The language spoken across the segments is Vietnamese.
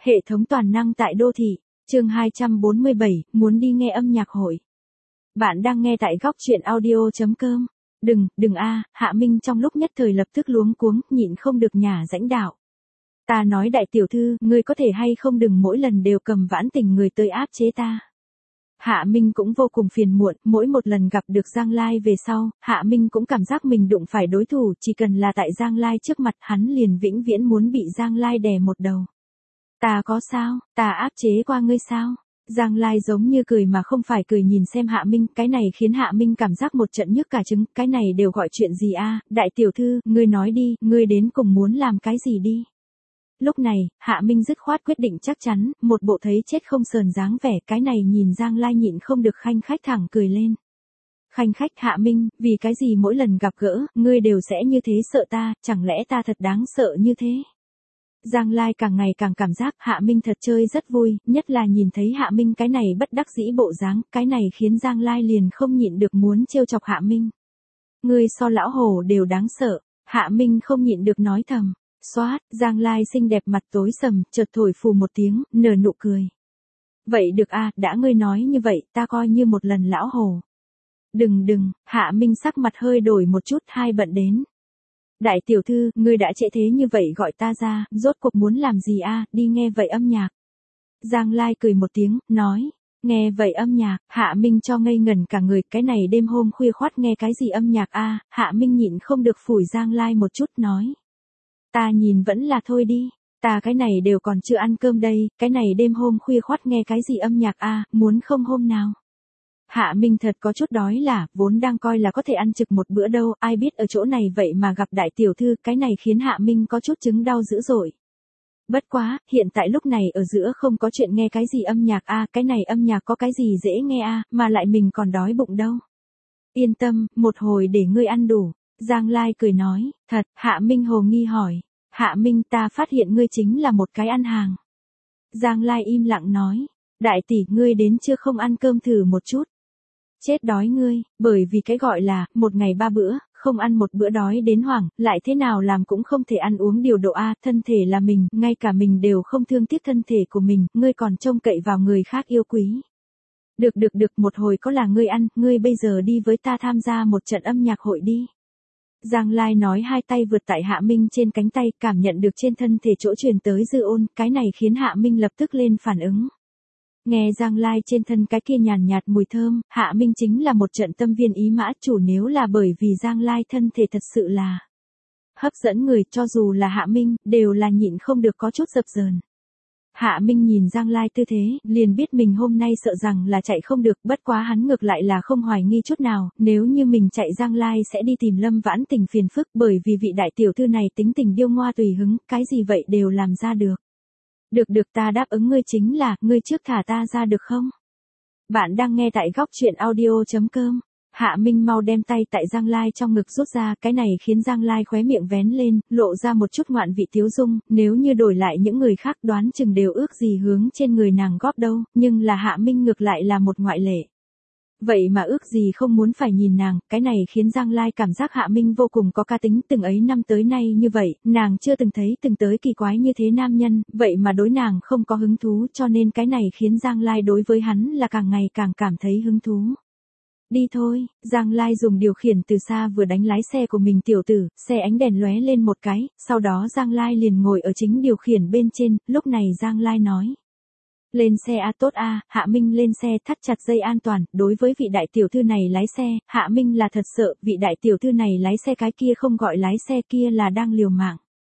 Hệ thống toàn năng tại đô thị, chương 247, muốn đi nghe âm nhạc hội. Bạn đang nghe tại góc truyện audio.com. Đừng Hạ Minh trong lúc nhất thời lập tức luống cuống, nhịn không được nhả rãnh đạo. Ta nói đại tiểu thư, ngươi có thể hay không đừng mỗi lần đều cầm vãn tình người tới áp chế ta. Hạ Minh cũng vô cùng phiền muộn, mỗi một lần gặp được Giang Lai về sau, Hạ Minh cũng cảm giác mình đụng phải đối thủ, chỉ cần là tại Giang Lai trước mặt hắn liền vĩnh viễn muốn bị Giang Lai đè một đầu. Ta có sao, ta áp chế qua ngươi sao? Giang Lai giống như cười mà không phải cười nhìn xem Hạ Minh, cái này khiến Hạ Minh cảm giác một trận nhức cả trứng, cái này đều gọi chuyện gì a? Đại tiểu thư, ngươi nói đi, ngươi đến cùng muốn làm cái gì đi? Lúc này, Hạ Minh dứt khoát quyết định chắc chắn, một bộ thấy chết không sờn dáng vẻ, cái này nhìn Giang Lai nhịn không được khanh khách thẳng cười lên. Khanh khách Hạ Minh, vì cái gì mỗi lần gặp gỡ, ngươi đều sẽ như thế sợ ta, chẳng lẽ ta thật đáng sợ như thế? Giang Lai càng ngày càng cảm giác Hạ Minh thật chơi rất vui, nhất là nhìn thấy Hạ Minh cái này bất đắc dĩ bộ dáng, cái này khiến Giang Lai liền không nhịn được muốn trêu chọc Hạ Minh. Ngươi so lão hổ đều đáng sợ, Hạ Minh không nhịn được nói thầm. Xoát, Giang Lai xinh đẹp mặt tối sầm, chợt thổi phù một tiếng, nở nụ cười. Vậy được đã ngươi nói như vậy, ta coi như một lần lão hổ. Đừng, Hạ Minh sắc mặt hơi đổi một chút, hai bận đến. Đại tiểu thư, ngươi đã trễ thế như vậy gọi ta ra, rốt cuộc muốn làm gì đi nghe vậy âm nhạc. Giang Lai cười một tiếng, nói, nghe vậy âm nhạc, Hạ Minh cho ngây ngẩn cả người, cái này đêm hôm khuya khoắt nghe cái gì âm nhạc Hạ Minh nhịn không được phủi Giang Lai một chút nói. Ta nhìn vẫn là thôi đi, ta cái này đều còn chưa ăn cơm đây, cái này đêm hôm khuya khoắt nghe cái gì âm nhạc muốn không hôm nào. Hạ Minh thật có chút đói là, vốn đang coi là có thể ăn trực một bữa đâu, ai biết ở chỗ này vậy mà gặp đại tiểu thư, cái này khiến Hạ Minh có chút chứng đau dữ dội. Bất quá, hiện tại lúc này ở giữa không có chuyện nghe cái gì âm nhạc cái này âm nhạc có cái gì dễ nghe mà lại mình còn đói bụng đâu. Yên tâm, một hồi để ngươi ăn đủ. Giang Lai cười nói, thật, Hạ Minh hồ nghi hỏi. Hạ Minh, ta phát hiện ngươi chính là một cái ăn hàng. Giang Lai im lặng nói, đại tỷ ngươi đến chưa không ăn cơm thử một chút. Chết đói ngươi, bởi vì cái gọi là, một ngày 3 bữa, không ăn một bữa đói đến hoảng, lại thế nào làm cũng không thể ăn uống điều độ thân thể là mình, ngay cả mình đều không thương tiếc thân thể của mình, ngươi còn trông cậy vào người khác yêu quý. Được, một hồi có là ngươi ăn, ngươi bây giờ đi với ta tham gia một trận âm nhạc hội đi. Giang Lai nói hai tay vượt tại Hạ Minh trên cánh tay, cảm nhận được trên thân thể chỗ truyền tới dư ôn, cái này khiến Hạ Minh lập tức lên phản ứng. Nghe Giang Lai trên thân cái kia nhàn nhạt mùi thơm, Hạ Minh chính là một trận tâm viên ý mã, chủ nếu là bởi vì Giang Lai thân thể thật sự là hấp dẫn người, cho dù là Hạ Minh, đều là nhịn không được có chút dập dờn. Hạ Minh nhìn Giang Lai tư thế, liền biết mình hôm nay sợ rằng là chạy không được, bất quá hắn ngược lại là không hoài nghi chút nào, nếu như mình chạy Giang Lai sẽ đi tìm Lâm Vãn Tình phiền phức, bởi vì vị đại tiểu thư này tính tình điêu ngoa tùy hứng, cái gì vậy đều làm ra được. Được ta đáp ứng ngươi chính là, ngươi trước thả ta ra được không? Bạn đang nghe tại góc truyện audio.com. Hạ Minh mau đem tay tại Giang Lai trong ngực rút ra, cái này khiến Giang Lai khóe miệng vén lên, lộ ra một chút ngoạn vị tiếu dung, nếu như đổi lại những người khác đoán chừng đều ước gì hướng trên người nàng góp đâu, nhưng là Hạ Minh ngược lại là một ngoại lệ. Vậy mà ước gì không muốn phải nhìn nàng, cái này khiến Giang Lai cảm giác Hạ Minh vô cùng có cá tính, từng ấy năm tới nay như vậy, nàng chưa từng thấy từng tới kỳ quái như thế nam nhân, vậy mà đối nàng không có hứng thú, cho nên cái này khiến Giang Lai đối với hắn là càng ngày càng cảm thấy hứng thú. Đi thôi, Giang Lai dùng điều khiển từ xa vừa đánh lái xe của mình tiểu tử, xe ánh đèn lóe lên một cái, sau đó Giang Lai liền ngồi ở chính điều khiển bên trên, lúc này Giang Lai nói. Lên xe tốt Hạ Minh lên xe thắt chặt dây an toàn, đối với vị đại tiểu thư này lái xe, Hạ Minh là thật sợ, vị đại tiểu thư này lái xe cái kia không gọi lái xe kia là đang liều mạng.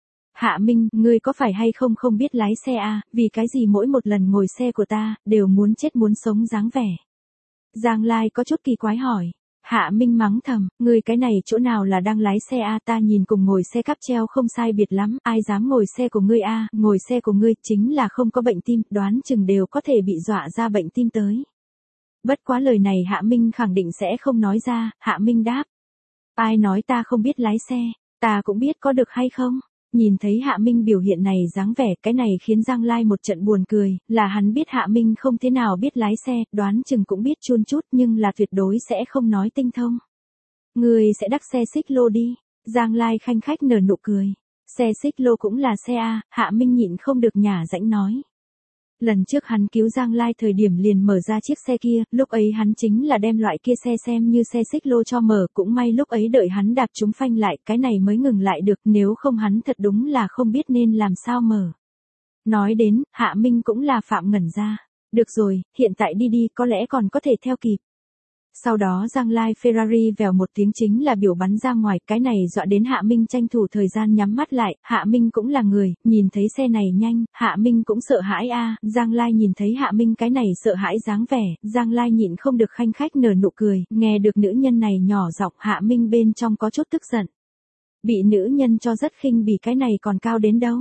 Hạ Minh, ngươi có phải hay không biết lái xe vì cái gì mỗi một lần ngồi xe của ta, đều muốn chết muốn sống dáng vẻ. Giang Lai có chút kỳ quái hỏi. Hạ Minh mắng thầm, ngươi cái này chỗ nào là đang lái xe ta nhìn cùng ngồi xe cáp treo không sai biệt lắm, ai dám ngồi xe của ngươi ngồi xe của ngươi chính là không có bệnh tim, đoán chừng đều có thể bị dọa ra bệnh tim tới. Bất quá lời này Hạ Minh khẳng định sẽ không nói ra, Hạ Minh đáp. Ai nói ta không biết lái xe, ta cũng biết có được hay không? Nhìn thấy Hạ Minh biểu hiện này dáng vẻ, cái này khiến Giang Lai một trận buồn cười, là hắn biết Hạ Minh không thế nào biết lái xe, đoán chừng cũng biết chun chút nhưng là tuyệt đối sẽ không nói tinh thông. Người sẽ đắc xe xích lô đi, Giang Lai khanh khách nở nụ cười. Xe xích lô cũng là xe Hạ Minh nhịn không được nhả rãnh nói. Lần trước hắn cứu Giang Lai thời điểm liền mở ra chiếc xe kia, lúc ấy hắn chính là đem loại kia xe xem như xe xích lô cho mở, cũng may lúc ấy đợi hắn đạp trúng phanh lại, cái này mới ngừng lại được, nếu không hắn thật đúng là không biết nên làm sao mở. Nói đến, Hạ Minh cũng là phạm ngẩn ra. Được rồi, hiện tại đi đi, có lẽ còn có thể theo kịp. Sau đó Giang Lai Ferrari vèo một tiếng chính là biểu bắn ra ngoài, cái này dọa đến Hạ Minh tranh thủ thời gian nhắm mắt lại, Hạ Minh cũng là người, nhìn thấy xe này nhanh, Hạ Minh cũng sợ hãi a. Giang Lai nhìn thấy Hạ Minh cái này sợ hãi dáng vẻ, Giang Lai nhịn không được khanh khách nở nụ cười, nghe được nữ nhân này nhỏ giọng, Hạ Minh bên trong có chút tức giận. Bị nữ nhân cho rất khinh bỉ cái này còn cao đến đâu.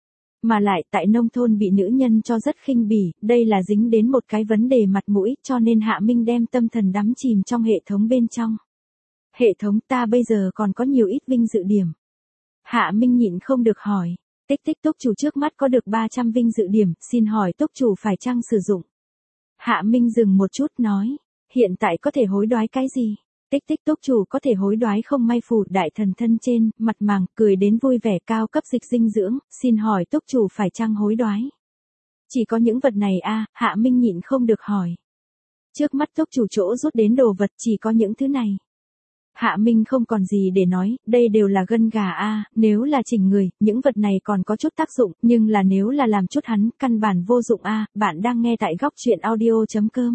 Mà lại tại nông thôn bị nữ nhân cho rất khinh bỉ, đây là dính đến một cái vấn đề mặt mũi, cho nên Hạ Minh đem tâm thần đắm chìm trong hệ thống bên trong. Hệ thống ta bây giờ còn có nhiều ít vinh dự điểm. Hạ Minh nhịn không được hỏi. Tích tích túc chủ trước mắt có được 300 vinh dự điểm, xin hỏi túc chủ phải chăng sử dụng. Hạ Minh dừng một chút nói. Hiện tại có thể hối đoái cái gì? Tích tích túc chủ có thể hối đoái không may phù đại thần thân trên, mặt màng, cười đến vui vẻ cao cấp dịch dinh dưỡng, xin hỏi túc chủ phải chăng hối đoái. Chỉ có những vật này a. Hạ Minh nhịn không được hỏi. Trước mắt túc chủ chỗ rút đến đồ vật chỉ có những thứ này. Hạ Minh không còn gì để nói, đây đều là gân gà a. Nếu là chỉnh người, những vật này còn có chút tác dụng, nhưng là nếu là làm chút hắn, căn bản vô dụng a. Bạn đang nghe tại góc truyện audio.com.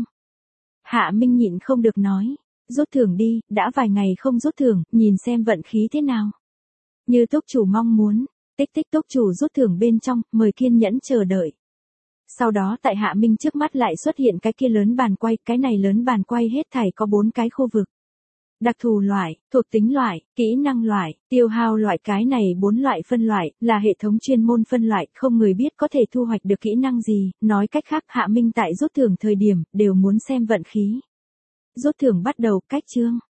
Hạ Minh nhịn không được nói. Rút thưởng đi, đã vài ngày không rút thưởng, nhìn xem vận khí thế nào. Như túc chủ mong muốn, tích tích túc chủ rút thưởng bên trong, mời kiên nhẫn chờ đợi. Sau đó tại Hạ Minh trước mắt lại xuất hiện cái kia lớn bàn quay, cái này lớn bàn quay hết thảy có 4 cái khu vực. Đặc thù loại, thuộc tính loại, kỹ năng loại, tiêu hao loại, cái này 4 loại phân loại, là hệ thống chuyên môn phân loại, không người biết có thể thu hoạch được kỹ năng gì, nói cách khác Hạ Minh tại rút thưởng thời điểm, đều muốn xem vận khí. Rút thưởng bắt đầu, cách chương.